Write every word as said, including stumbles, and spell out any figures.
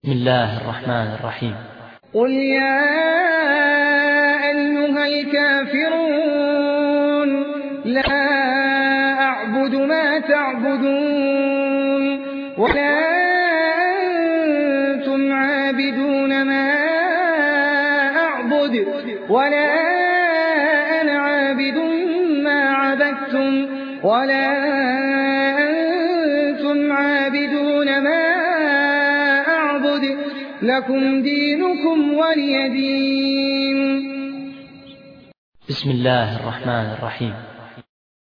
بسم الله الرحمن الرحيم. قل يا أيها الكافرون لا أعبد ما تعبدون ولا أنتم عابدون ما أعبد ولا أنا عابد ما عبدتم ولا أنتم عابدون ما لكم دينكم ولي دين. بسم الله الرحمن الرحيم.